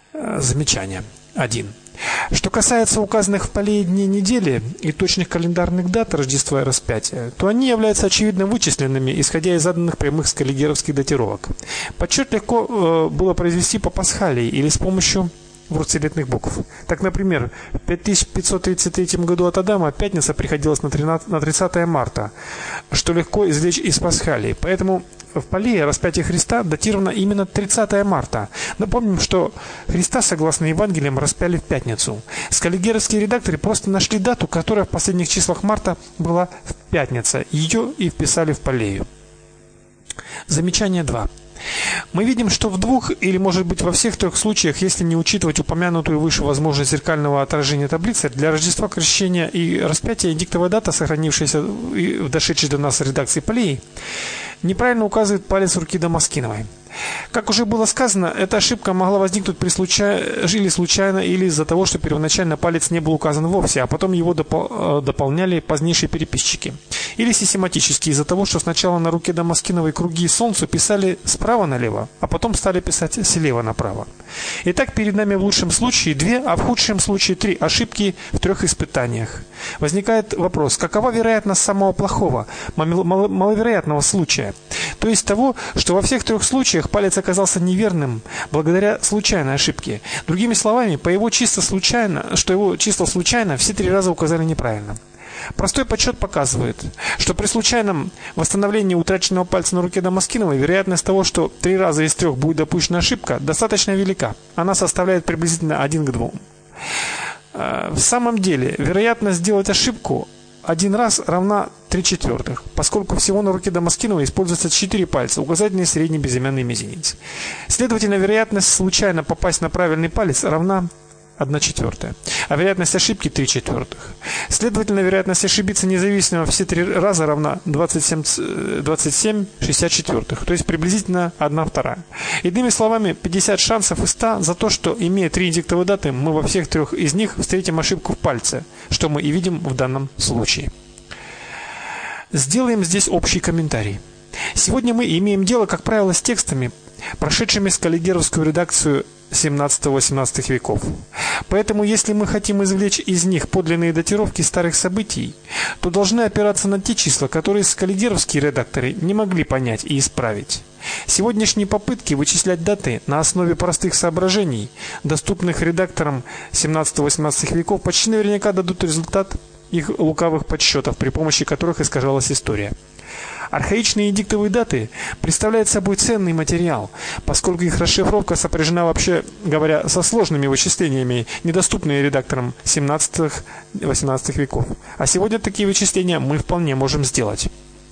Замечание 1. Что касается указанных в Полее дней недели и точных календарных дат Рождества и Распятия, то они являются очевидно вычисленными, исходя из заданных прямых скаллигеровских датировок. Подсчет легко было произвести по пасхалии или с помощью двурцветных букв. Так, например, в 5533 году от Адама пятница приходилась на 30 марта, что легко извлечь из пасхалии. Поэтому в Полее распятие Христа датировано именно 30 марта. Напомним, что Христа, согласно Евангелиям, распяли в пятницу. Скаллигеровские редакторы просто нашли дату, которая в последних числах марта была в пятница. Ее и вписали в Полею. Замечание 2. Мы видим, что в двух или, может быть, во всех трех случаях, если не учитывать упомянутую выше возможность зеркального отражения таблицы, для Рождества, Крещения и Распятия индиктовая дата, сохранившаяся в дошедшей до нас редакции Полеи, неправильно указывает палец руки Дамаскиновой. Как уже было сказано, эта ошибка могла возникнуть или случайно, или из-за того, что первоначально палец не был указан вовсе, а потом его дополняли позднейшие переписчики. Или систематически из-за того, что сначала на руке Дамаскиновой круги солнцу писали справа налево, а потом стали писать слева направо. Итак, перед нами в лучшем случае 2, а в худшем случае 3 ошибки в 3 испытаниях. Возникает вопрос, какова вероятность самого плохого, маловероятного случая? То есть того, что во всех 3 случаях палец оказался неверным благодаря случайной ошибке. Другими словами, что его чисто случайно все 3 раза указали неправильно. Простой подсчет показывает, что при случайном восстановлении утраченного пальца на руке Дамаскиновой вероятность того, что 3 раза из 3 будет допущена ошибка, достаточно велика. Она составляет приблизительно 1 к 2. В самом деле, вероятность сделать ошибку 1 раз равна 3/4, поскольку всего на руке Дамаскиновой используется 4 пальца, указательный, средний, безымянный, мизинец. Следовательно, вероятность случайно попасть на правильный палец равна 1/4, а вероятность ошибки 3/4. Следовательно, вероятность ошибиться независимо все 3 раза равна 27/64, то есть приблизительно 1/2. Иными словами, 50 шансов из 100 за то, что, имея 3 индиктовые даты, мы во всех 3 из них встретим ошибку в пальце, что мы и видим в данном случае. Сделаем здесь общий комментарий. Сегодня мы имеем дело, как правило, с текстами, прошедшими скаллигеровскую редакцию 17-18 веков. Поэтому, если мы хотим извлечь из них подлинные датировки старых событий, то должны опираться на те числа, которые скаллигеровские редакторы не могли понять и исправить. Сегодняшние попытки вычислять даты на основе простых соображений, доступных редакторам 17-18 веков, почти наверняка дадут результат их лукавых подсчетов, при помощи которых искажалась история. Архаичные индиктовые даты представляют собой ценный материал, поскольку их расшифровка сопряжена, вообще говоря, со сложными вычислениями, недоступными редакторам 17-18 веков. А сегодня такие вычисления мы вполне можем сделать.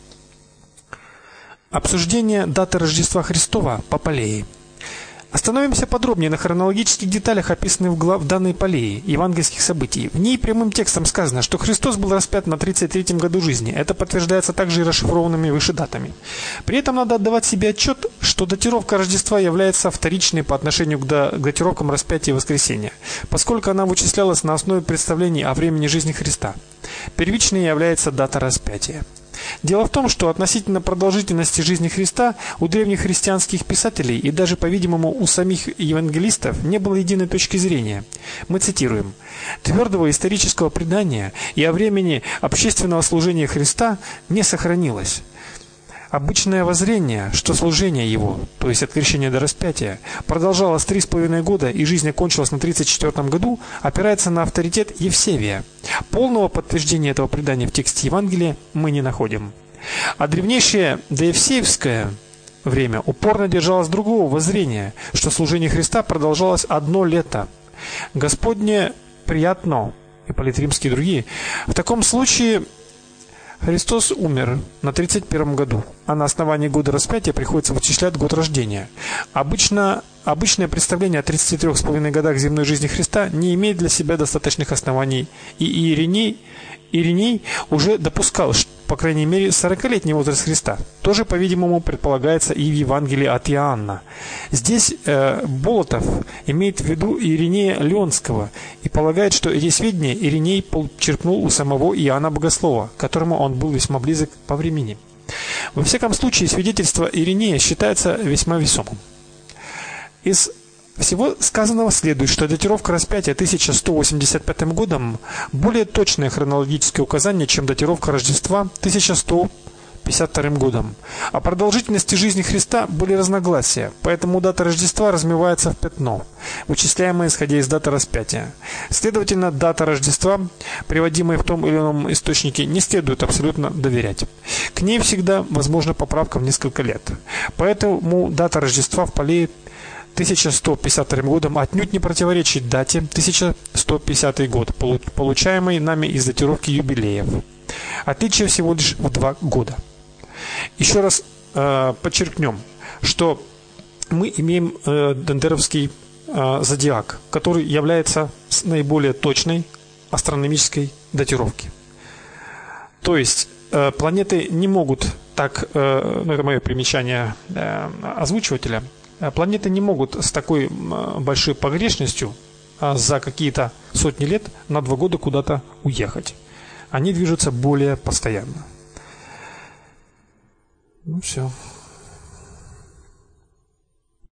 Обсуждение даты Рождества Христова по Полее. Остановимся подробнее на хронологических деталях, описанных в данной Полее евангельских событий. В ней прямым текстом сказано, что Христос был распят на 33-м году жизни. Это подтверждается также и расшифрованными выше датами. При этом надо отдавать себе отчет, что датировка Рождества является вторичной по отношению к датировкам распятия и воскресения, поскольку она вычислялась на основе представлений о времени жизни Христа. Первичной является дата распятия. Дело в том, что относительно продолжительности жизни Христа у древних христианских писателей и даже, по-видимому, у самих евангелистов не было единой точки зрения. Мы цитируем: «Твердого исторического предания и о времени общественного служения Христа не сохранилось. Обычное воззрение, что служение его, то есть от крещения до распятия, продолжалось 3,5 года и жизнь окончилась на 34-м году, опирается на авторитет Евсевия. Полного подтверждения этого предания в тексте Евангелия мы не находим. А древнейшее доевсеевское время упорно держалось другого воззрения, что служение Христа продолжалось 1 лето. Господне приятно, Ипполит Римский и другие. В таком случае Христос умер на 31 году, а на основании года распятия приходится вычислять год рождения. Обычное представление о 33,5 годах земной жизни Христа не имеет для себя достаточных оснований, и Ириней уже допускал, по крайней мере, 40-летний возраст Христа. Тоже, по-видимому, предполагается и в Евангелии от Иоанна. Здесь Болотов имеет в виду Иринея Леонского и полагает, что эти сведения Ириней почерпнул у самого Иоанна Богослова, которому он был весьма близок по времени. Во всяком случае, свидетельство Иринея считается весьма весомым. Из всего сказанного следует, что датировка распятия 1185 годом более точное хронологическое указание, чем датировка Рождества 1152 годом. О продолжительности жизни Христа были разногласия, поэтому дата Рождества размывается в пятно, вычисляемое исходя из даты распятия. Следовательно, дата Рождества, приводимая в том или ином источнике, не следует абсолютно доверять. К ней всегда возможна поправка в несколько лет. Поэтому дата Рождества в Палее 1152 годом отнюдь не противоречит дате 1150 год, получаемой нами из датировки юбилеев. Отличие всего лишь в 2 года. Еще раз подчеркнем, что мы имеем Дендеровский зодиак, который является наиболее точной астрономической датировки. То есть планеты не могут так, это мое примечание озвучивателя, планеты не могут с такой большой погрешностью за какие-то сотни лет на 2 года куда-то уехать. Они движутся более постоянно. Ну все.